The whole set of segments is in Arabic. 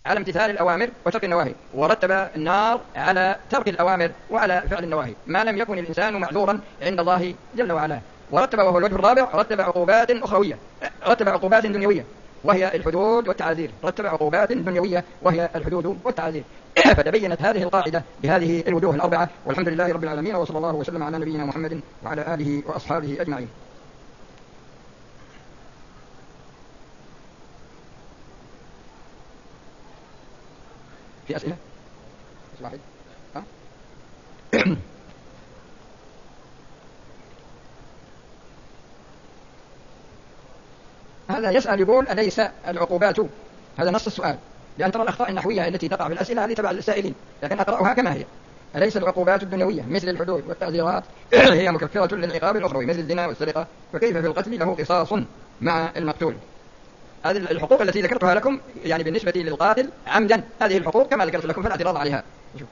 على امتثال الأوامر وترك النواهي، ورتب النار على ترك الأوامر وعلى فعل النواهي ما لم يكن الإنسان معذورا عند الله جل وعلا. ورتب، وهو الوجه الرابع، رتب عقوبات أخروية، رتب عقوبات دنيوية وهي الحدود والتعازير، رتب عقوبات دنيوية وهي الحدود والتعازير. فتبينت هذه القاعدة بهذه الوجوه الأربعة، والحمد لله رب العالمين، وصلى الله وسلم على نبينا محمد وعلى آله وأصحابه أجمعين. في أسئلة؟ واحد. هذا يسأل يقول أليس العقوبات، هذا نص السؤال، لأن ترى الأخطاء النحوية التي تقع في الأسئلة هذه تبع للسائلين، لكن أقرأها كما هي. أليس العقوبات الدنيوية مثل الحدود والتعزيرات هي مكفرة للعقاب الأخروي مثل الزنا والسرقة، فكيف في القتل له قصاص مع المقتول؟ هذه الحقوق التي ذكرتها لكم يعني بالنسبة للقاتل عمدا، هذه الحقوق كما ذكرت لكم فلا اعتراض عليها. شوف.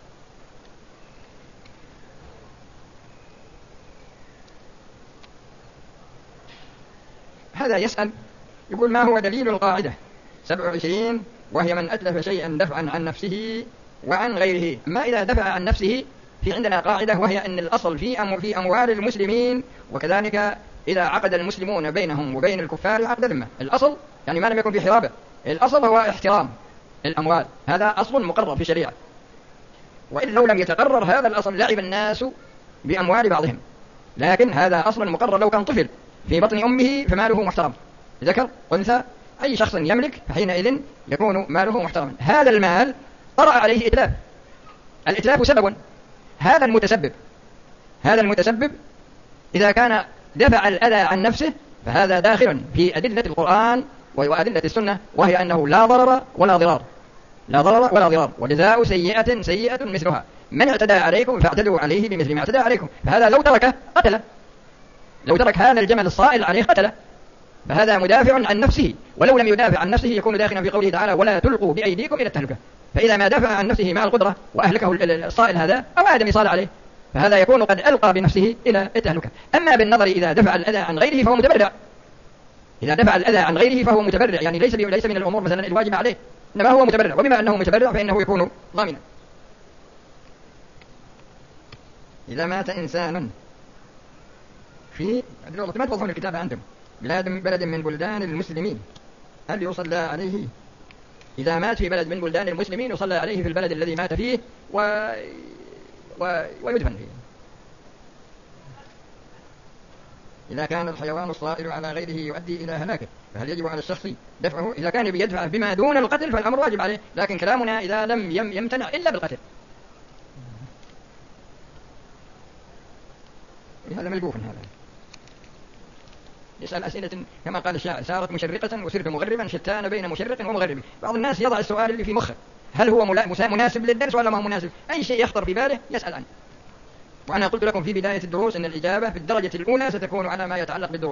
هذا يسأل يقول ما هو دليل القاعدة 27 وهي من أتلف شيئا دفعا عن نفسه وعن غيره؟ ما إذا دفع عن نفسه في عندنا قاعدة وهي أن الأصل في أموال المسلمين، وكذلك إذا عقد المسلمون بينهم وبين الكفار عقد ذمة، الأصل يعني ما لم يكن في حرابة، الأصل هو احترام الأموال، هذا أصل مقرر في الشريعة. وإن لو لم يتقرر هذا الأصل لعب الناس بأموال بعضهم، لكن هذا أصل مقرر. لو كان طفل في بطن أمه فماله محترم، ذكر أنثى أي شخص يملك فحينئذ يكون ماله محترما. هذا المال طرأ عليه إتلاف، الإتلاف سبب، هذا المتسبب إذا كان دفع الأذى عن نفسه فهذا داخل في أدلة القرآن وأدلة السنة، وهي أنه لا ضرر ولا ضرار، لا ضرر ولا ضرار، وجزاء سيئة سيئة مثلها، من اعتدى عليكم فاعتدوا عليه بمثل ما اعتدى عليكم. فهذا لو تركه قتله، لو ترك هذا الجمل الصائل عليه قتله، فهذا مدافع عن نفسه، ولو لم يدافع عن نفسه يكون داخلا في قوله تعالى ولا تلقوا بأيديكم إلى التهلكة. فإذا ما دافع عن نفسه مع القدرة وأهلكه الصائل هذا أو آدم صال عليه فهذا يكون قد ألقى بنفسه إلى التهلكة. أما بالنظر إذا دفع الأذى عن غيره فهو متبرع، إذا دفع الأذى عن غيره فهو متبرع، يعني ليس من الأمور مثلا الواجب عليه، إنما هو متبرع، وبما أنه متبرع فإنه يكون ضامنا. إذا مات إنسان في ما توضحون الكتاب عندهم بلد من بلدان المسلمين هل يصلى عليه؟ إذا مات في بلد من بلدان المسلمين يصلى عليه في البلد الذي مات فيه ويدفن فيه. إذا كان الحيوان الصائل على غيره يؤدي إلى هلاكه فهل يجب على الشخص دفعه؟ إذا كان بيدفع بما دون القتل فالأمر واجب عليه، لكن كلامنا إذا لم يمتنع إلا بالقتل. هذا ملقوف. هذا يسأل أسئلة كما قال الشاعر سارت مشرقة وسرت مغربا شتان بين مشرق ومغرب. بعض الناس يضع السؤال اللي في مخه هل هو مناسب للدرس ولا ما هو مناسب، أي شيء يخطر في باله يسأل عنه. وأنا قلت لكم في بداية الدروس أن الإجابة في الدرجة الأولى ستكون على ما يتعلق بالدروس.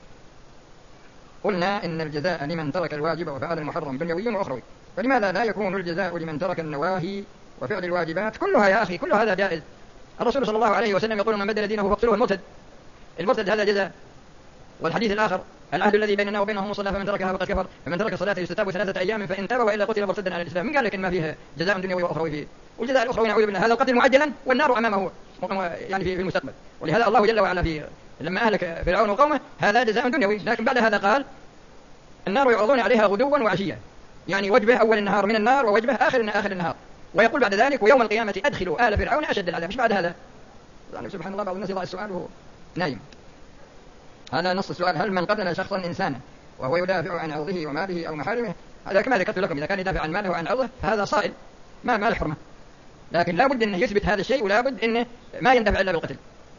قلنا إن الجزاء لمن ترك الواجب وفعل المحرم دنيوي وأخروي، فلماذا لا يكون الجزاء لمن ترك النواهي وفعل الواجبات؟ كلها يا أخي كل هذا جائز. الرسول صلى الله عليه وسلم يقول من بدل دينه فاقتلوه المرتد هذا جزاء. والحديث الآخر العهد الذي بيننا وبينهم الصلاة فمن تركها فقد كفر، فمن ترك الصلاة يستتاب 3 أيام فإن تاب وإلا قتل مرتدا على الإسلام. من قال لك إن ما فيه جزاء دنيوي وأخروي فيه؟ والجزاء الأخروي نعوذ بالله هذا القتل معجلا والنار أمامه يعني في المستقبل. ولهذا الله جل وعلا لما أهلك فرعون وقومه هذا جزاء دنيوي، لكن بعد هذا قال النار يعرضون عليها غدوا وعشيا، يعني وجبه أول النهار من النار ووجبه آخر النهار، ويقول بعد ذلك ويوم القيامة أدخلوا آل فرعون أشد العذاب. مش بعد هذا يعني سبحان الله بعض الناس يضع السؤال وهو نايم. هذا نص السؤال هل من قتل شخصا إنسانا وهو يدافع عن عرضه وماله أو محارمه، هذا كما ذكرت لكم إذا كان يدافع عن ماله وعن عرضه فهذا صائل ما الحرمة، لكن لا بد أنه يثبت هذا الشيء ولا بد أنه ما يندفع إلا بالقتل.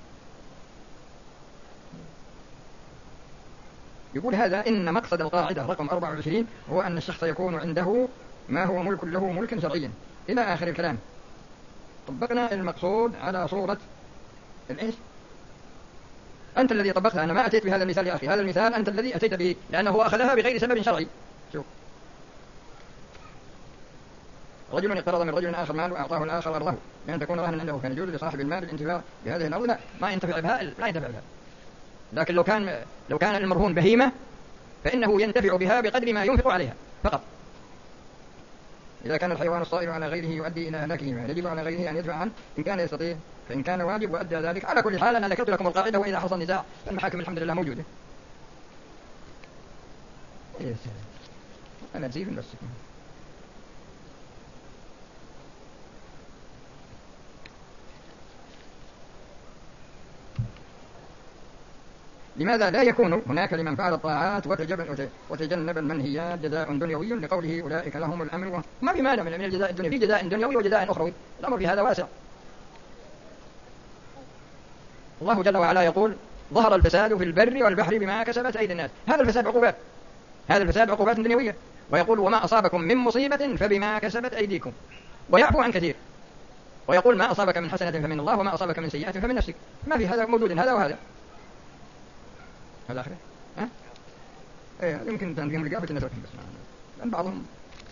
يقول هذا إن مقصد القاعدة رقم 24 هو أن الشخص يكون عنده ما هو ملك له ملكا شرعيا إلى آخر الكلام. طبقنا المقصود على صورة الإيش؟ أنت الذي طبقتها، أنا ما أتيت بهذا المثال يا أخي، هذا المثال أنت الذي أتيت به لأنه أخذها بغير سبب شرعي. شوف رجل اقترض من رجل آخر مال وأعطاه الآخر أرضه لأن تكون رهنا عنده، كان يجوز لصاحب المال الانتفاع بهذه الأرض؟ لا، ما ينتفع بها لا ينتفع بها. لكن لو كان المرهون بهيمة فإنه ينتفع بها بقدر ما ينفق عليها فقط. إذا كان الحيوان الصائر على غيره يؤدي إلى هلاكهما يجب على غيره أن يدفع عنه إن كان يستطيع، فإن كان واجب وأدى ذلك. على كل حال أنا ذكرت لكم القاعدة، وإذا حصل نزاع فالمحاكم الحمد لله موجودة. أنا نسيب بس. لماذا لا يكون هناك لمن فعل الطاعات وتجنب المنهيات جزاء دنيوي لقوله أولئك لهم الأمر؟ ما في مانع من الجزاء الدنيوي، في جزاء دنيوي وجزاء أخروي، الأمر في هذا واسع. الله جل وعلا يقول ظهر الفساد في البر والبحر بما كسبت أيدي الناس. هذا الفساد عقوبات، هذا الفساد عقوبات دنيوية. ويقول وما أصابكم من مصيبة فبما كسبت أيديكم ويعفو عن كثير. ويقول ما أصابك من حسنة فمن الله وما أصابك من سيئة فمن نفسك. ما في هذا موجود، هذا وهذا. هذا آخره إيه يمكن تنفيهم لقابة الناس بس لأن بعضهم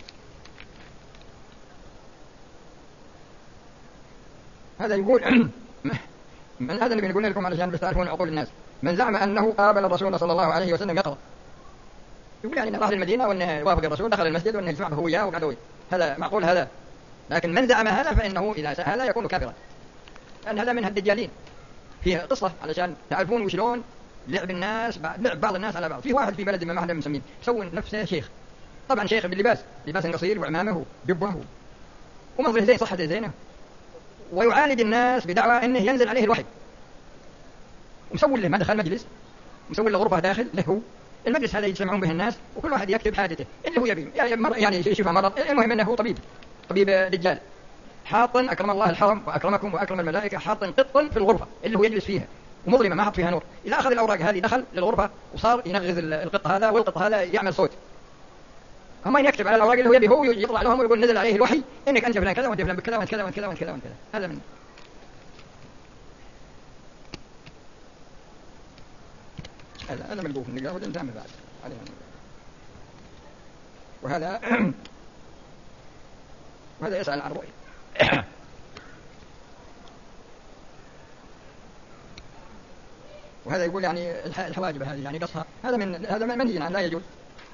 هذا يقول من هذا اللي بنقول لكم علشان بس تعرفون عقول الناس. من زعم أنه قابل الرسول صلى الله عليه وسلم يقرأ، يقول يعني أنه راح للمدينة وأنه وافق الرسول دخل المسجد وأنه يسمع هو إياه وقعدوا، هذا معقول هذا؟ لكن من زعم هذا فإنه إذا سأل يكون كافرا، لأن هذا من الدجالين. فيه قصة علشان تعرفون وشلون لعب الناس، لعب بعض الناس على بعض. في واحد في بلد ما احنا مسمين يسوي نفسه شيخ، طبعا شيخ باللباس، لباس قصير وعمامه وجبه ومنظره زين صحته زينه، ويعالج الناس بدعوى انه ينزل عليه الوحي. ومسوي له ما دخل مجلس، مسوي له غرفه داخل له المجلس هذا يجتمعون به الناس وكل واحد يكتب حاجته اللي هو يبي، يعني يشوفها مرض. المهم انه هو طبيب دجال، حاط أكرم الله الحرم وأكرمكم وأكرم الملائكة، حاط قط في الغرفة اللي هو يجلس فيها ومظلمة ما حط فيها نور. إذا أخذ الأوراق هذه دخل للغرفة وصار ينغز القط هذا، والقط هذا يعمل صوت. هم يكتب على الأوراق اللي هو يبي، هو يطلع لهم ويقول نزل عليه الوحي إنك أنت فلان كذا وأنت فلان كذا وأنت كذا وأنت كذا وأنت كذا وأنت كذا. هذا من هذا ملبوف النقاء والإنسان بعد عليه. وهذا وهذا يسأل عن رؤية. وهذا يقول يعني الحواجب هذه يعني قصها، هذا منهي عنه لا يجوز.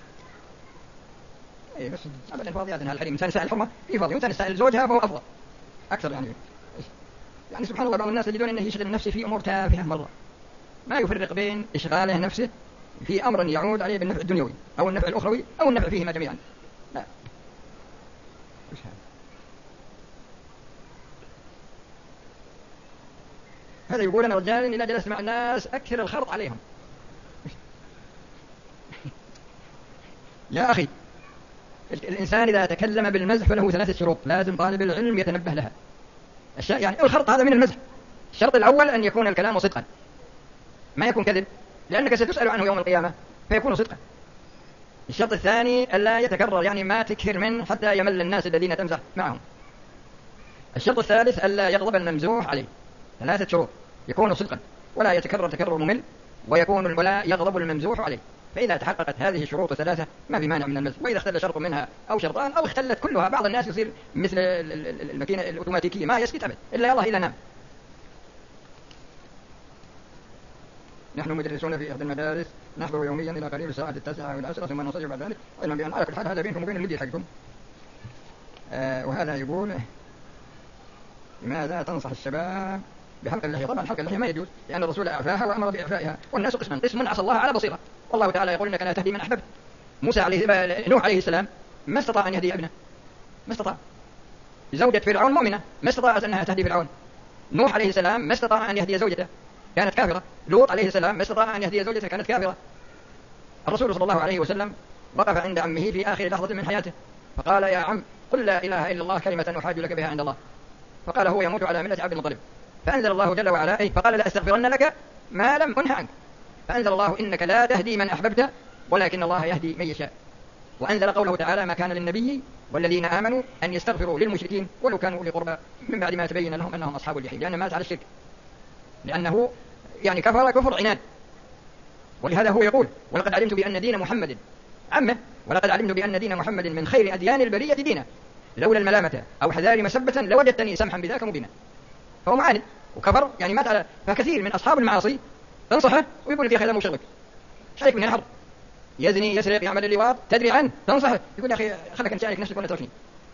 اي بس ابدا فاضيات انها الحريم، انسان يسأل الحرمه في فاضي وانسان يسأل زوجها فهو افضل اكثر. يعني سبحان الله بعض الناس يجدون انه يشغل نفسه في امور تافهه مره، ما يفرق بين اشغاله نفسه في امر يعود عليه بالنفع الدنيوي او النفع الاخروي او النفع فيهما جميعا. لا مش هذا يقول أنا رجال إذا جلست مع الناس أكثر الخرط عليهم. يا أخي الإنسان إذا تكلم بالمزح فله 3 شروط لازم طالب العلم يتنبه لها. يعني الخرط هذا من المزح. الشرط الأول أن يكون الكلام صدقا، ما يكون كذب، لأنك ستسأل عنه يوم القيامة فيكون صدقا. الشرط الثاني ألا يتكرر، يعني ما تكثر منه حتى يمل الناس الذين تمزح معهم. الشرط الثالث ألا يغضب الممزوح عليه. 3 شروط: يكون صدقا ولا يتكرر تكرر ممل، ولا يغضب الممزوح عليه. فإذا تحققت هذه الشروط 3 ما في مانع من المزح. وإذا اختل شرط منها أو شرطان أو اختلت كلها، بعض الناس يصير مثل الماكينة الأوتوماتيكية ما يسكت أبد إلا الله إلا نام. نحن مدرسون في إحدى المدارس نحضر يوميا إلى قريب الساعة 9 أو 10 ثم ننصرف بعد ذلك، علما بأن على كل حال هذا بينكم وبين المدير حقكم. وهذا يقول لماذا تنصح الشباب بحلق اللحية؟ طبعا حلق اللحية ما يجوز، لأن الرسول أعفاها وأمر بإعفائها. والناس قسم عصى الله على بصيرة، والله تعالى يقول إنك لا تهدي من أحببت. نوح عليه السلام ما استطاع أن يهدي ابنه، ما استطاع. زوجة فرعون مؤمنة ما استطاعت أنها تهدي فرعون. نوح عليه السلام ما استطاع أن يهدي زوجته، كانت كافرة. لوط عليه السلام ما استطاع أن يهدي زوجته، كانت كافرة. الرسول صلى الله عليه وسلم وقف عند عمه في آخر لحظة من حياته فقال يا عم قل لا إله إلا الله كلمة أحاج لك بها عند الله. فقال هو يموت على ملة عبد المطلب. فأنزل الله جل وعلا فقال لا أستغفرن لك ما لم أنه عنك. فأنزل الله إنك لا تهدي من أحببت ولكن الله يهدي من يشاء. وأنزل قوله تعالى ما كان للنبي والذين آمنوا أن يستغفروا للمشركين ولو كانوا أولي قربى من بعد ما تبين لهم أنهم أصحاب الجحيم، لأنه مات على الشرك، لأنه يعني كفر عناد. ولهذا هو يقول ولقد علمت بأن دين محمد عمه ولقد علمت بأن دين محمد من خير أديان البرية دينا لولا الملامة أو حذار مسبة لوجدتني سمحا بذاك مبينا. فهو معاند وكفر يعني مات على. فكثير من أصحاب المعاصي تنصحه ويقول لك يا أخي هذا مو شغلك، شارك من الحرب، يزني يسرق يعمل اللواط تدري عنه تنصحه يقول يا أخي خلك أنت شارك نفسك ولا تركني.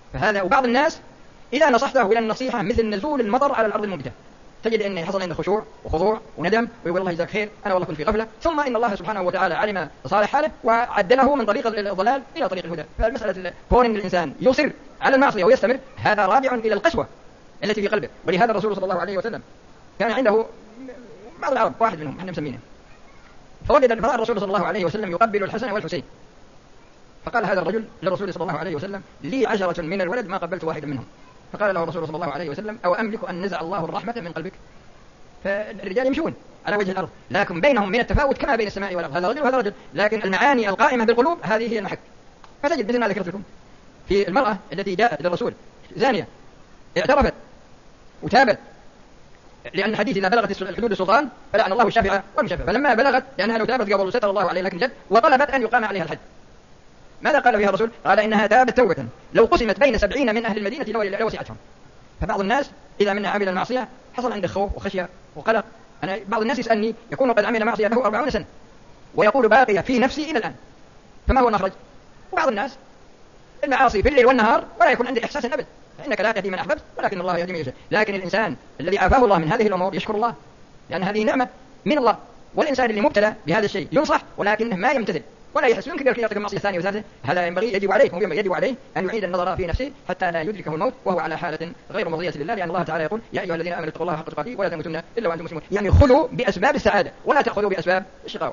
فهذا. وبعض الناس إذا نصحته إلى النصيحة مثل نزول المطر على الأرض المنبتة، تجد أن حصل عنده خشوع وخضوع وندم ويقول الله جزاك خير، أنا والله كنت في غفلة، ثم إن الله سبحانه وتعالى علم صالح حاله وعدله من طريق الضلال إلى طريق الهدى. فالمسألة كون أن الإنسان يصر على المعصية ويستمر هذا راجع إلى القسوة التي في قلبه. ولهذا الرسول صلى الله عليه وسلم كان عنده بعض العرب، واحد منهم احنا مسمينه، فوجد الرسول صلى الله عليه وسلم يقبل الحسن والحسين، فقال هذا الرجل للرسول صلى الله عليه وسلم لي 10 من الولد ما قبلت واحدا منهم. فقال له الرسول صلى الله عليه وسلم أو أملك أن نزع الله الرحمة من قلبك؟ فالرجال يمشون على وجه الأرض لكن بينهم من التفاوت كما بين السماء والأرض، هذا رجل وهذا رجل، لكن المعاني القائمة بالقلوب هذه هي المحك. فتجد مثل ما ذكرت لكم في المرأة التي جاءت للرسول زانية اعترفت وتابت، لأن الحديث إذا بلغت الحدود السلطان فلعن الله الشافعة والمشفع، فلما بلغت لأنها لو تابت قبل ستر الله عليه لكن جد وطلبت أن يقام عليها الحد، ماذا قال فيها الرسول؟ قال إنها تابت توبة لو قسمت بين 70 من أهل المدينة لوسعتهم. فبعض الناس إذا منا عمل المعصية حصل عنده خوف وخشية وقلق. أنا بعض الناس يسألني يكون قد عمل معصية له 40 سنة ويقول باقية في نفسي إلى الآن، فما هو المخرج؟ وبعض الناس المعاصي في الليل والنهار ولا يكون عنده إحساس أبدا، فإنك لا تهدي من أحببت ولكن الله يهدي من يشاء. لكن الإنسان الذي عافاه الله من هذه الأمور يشكر الله لأن هذه نعمة من الله. والإنسان اللي مبتلى بهذا الشيء ينصح ولكنه ما يمتثل ولا يحس، يمكن يرتكب معصية ثانية وثالثة، هذا ينبغي يجب عليه أن يعيد النظر في نفسه حتى لا يدركه الموت وهو على حالة غير مرضية لله، لأن الله تعالى يقول يا أيها الذين آمنوا اتقوا الله حق تقاته ولا تموتن إلا وأنتم مسلمون. يعني خذوا بأسباب السعادة ولا تأخذوا بأسباب الشقاوة.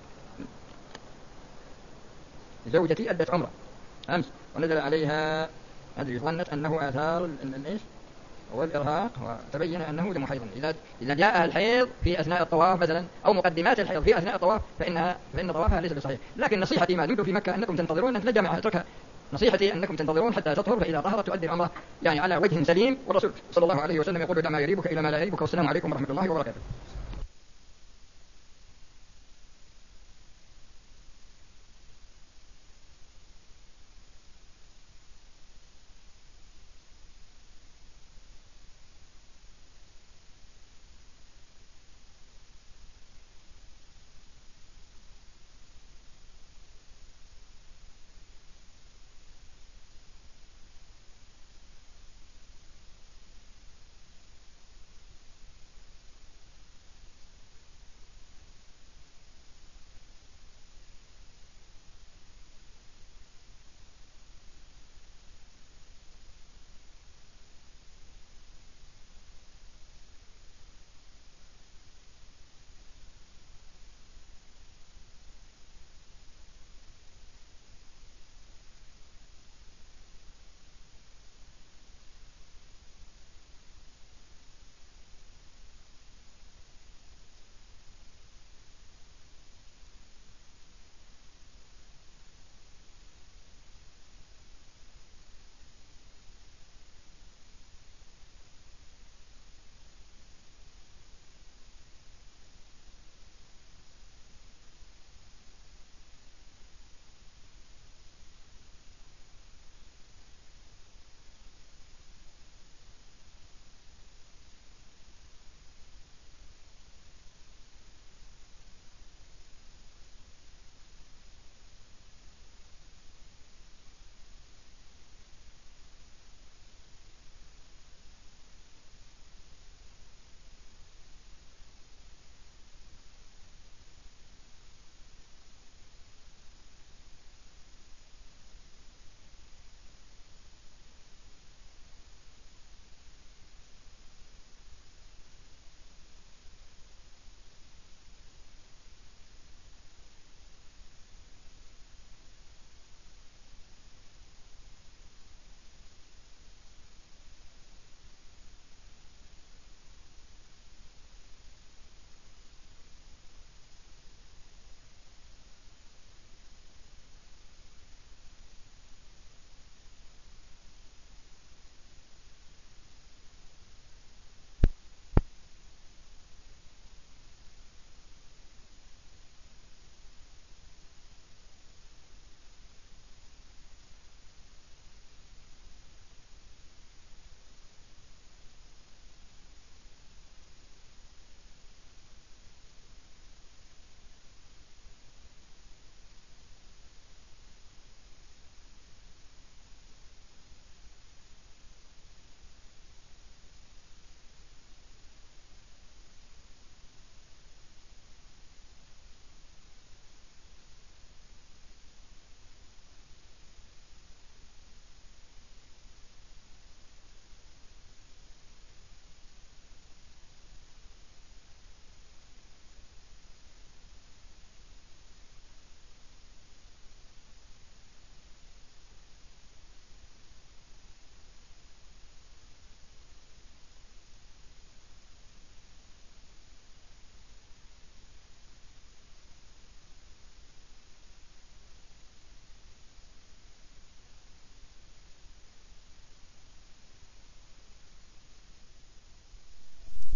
زوجتي أدت عمرة أمس ونزل عليها ظنت أنه آثار الإيش والإرهاق وتبين أنه دم حيض. إذا جاء الحيض في أثناء الطواف مثلا أو مقدمات الحيض في أثناء الطواف فإن طوافها ليس بصحيح. لكن نصيحتي ما دمتم في مكة أنكم تنتظرون أن تتجمع، اتركها. نصيحتي أنكم تنتظرون حتى تطهر، فإذا طهرت تؤدي العمرة يعني على وجه سليم، والرسول صلى الله عليه وسلم يقول دع ما يريبك إلى ما لا يريبك. والسلام عليكم ورحمة الله وبركاته.